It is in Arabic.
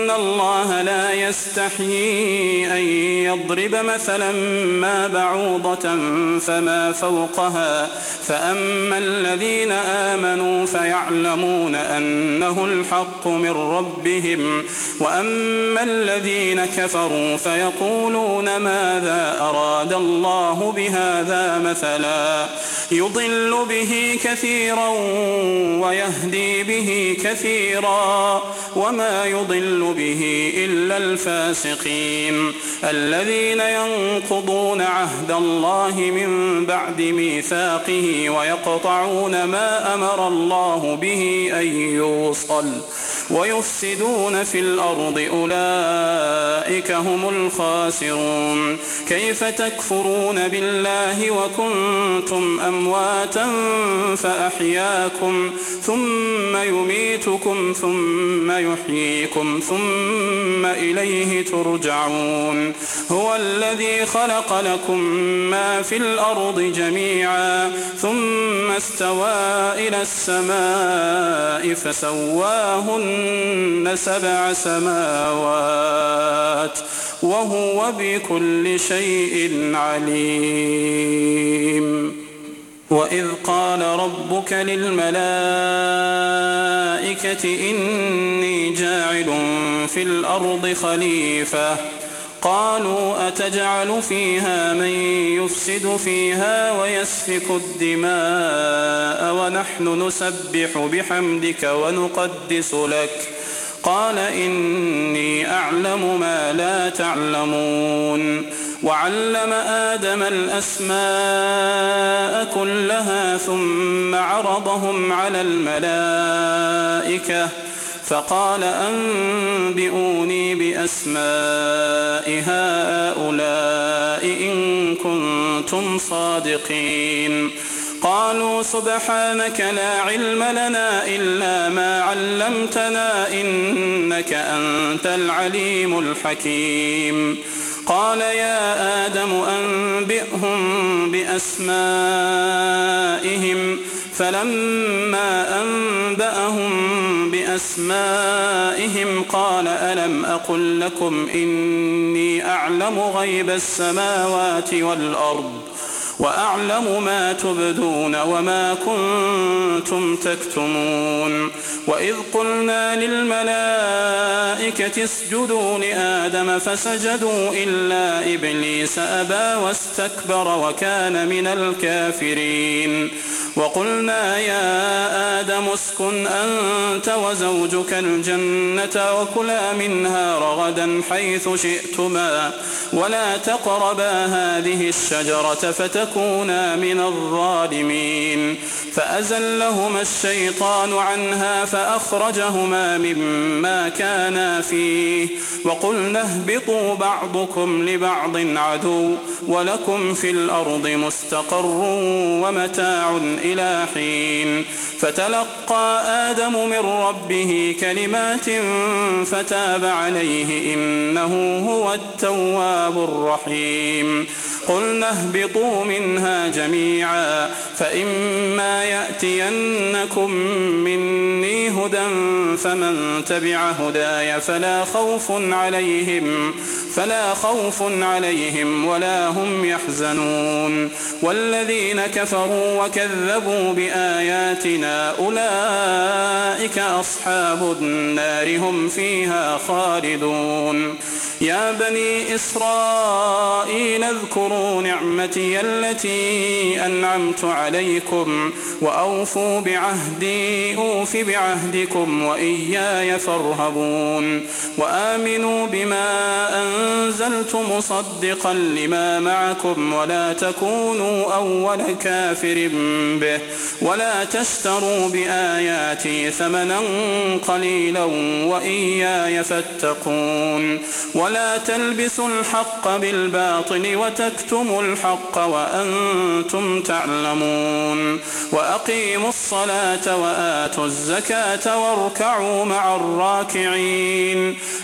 إن الله لا يستحيي أن يضرب مثلا ما بعوضة فما فوقها فأما الذين آمنوا فيعلمون أنه الحق من ربهم وأما الذين كفروا فيقولون ماذا أراد الله بهذا مثلا يضل به كثيرا ويهدي به كثيرا وما يضل به إلا الفاسقين الذين ينقضون عهد الله من بعد ميثاقه ويقطعون ما أمر الله به أن يوصل ويفسدون في الأرض أولئك هم الخاسرون كيف تكفرون بالله وكنتم أمواتا فأحياكم ثم يميتكم ثم يحييكم ثم إليه ترجعون هو الذي خلق لكم ما في الأرض جميعا ثم استوى إلى السماء فسواهن 7 سماوات وهو بكل شيء عليم وإذ قال ربك للملائكة إني جاعل في الأرض خليفة قالوا أتجعل فيها من يفسد فيها ويسفك الدماء ونحن نسبح بحمدك ونقدس لك قال إني أعلم ما لا تعلمون وعلم آدم الأسماء كلها ثم عرضهم على الملائكة فقال أنبئوني بأسماء هؤلاء إن كنتم صادقين قالوا سبحانك لا علم لنا إلا ما علمتنا إنك أنت العليم الحكيم قال يا آدم أنبئهم بأسمائهم فلما أنبأهم بأسمائهم قال ألم أقل لكم إني أعلم غيب السماوات والأرض وأعلم ما تبدون وما كنتم تكتمون وإذ قلنا للملائكة اسجدوا لآدم فسجدوا إلا إبليس أبى واستكبر وكان من الكافرين وقلنا يا آدم اسكن أنت وزوجك الجنة وكلا منها رغدا حيث شئتما ولا تقربا هذه الشجرة فتكونا من الظالمين فأزلهما الشيطان عنها فأخرجهما مما كانا فيه وقلنا اهبطوا بعضكم لبعض عدو ولكم في الأرض مستقر ومتاع إلى حين فتلقى آدم من ربه كلمات فتاب عليه إنه هو التواب الرحيم قلنا اهبطوا منها جميعا فإما يأتينكم مني هدى فمن تبع هداي فلا خوف عليهم ولا هم يحزنون والذين كفروا وكذبوا بآياتنا أولئك أصحاب النار هم فيها خالدون يا بني إسرائيل اذكروا نعمتي التي أنعمت عليكم وأوفوا بعهدي أوف بعهدكم وإياي فارهبون وآمنوا بما أنزلت مصدقا لما معكم ولا تكونوا أول كافر به ولا تشتروا بآياتي ثمنا قليلا وإياي فاتقون ولا تلبسوا الحق بالباطل وتكتموا الحق وأنتم تعلمون وأقيموا الصلاة وآتوا الزكاة واركعوا مع الراكعين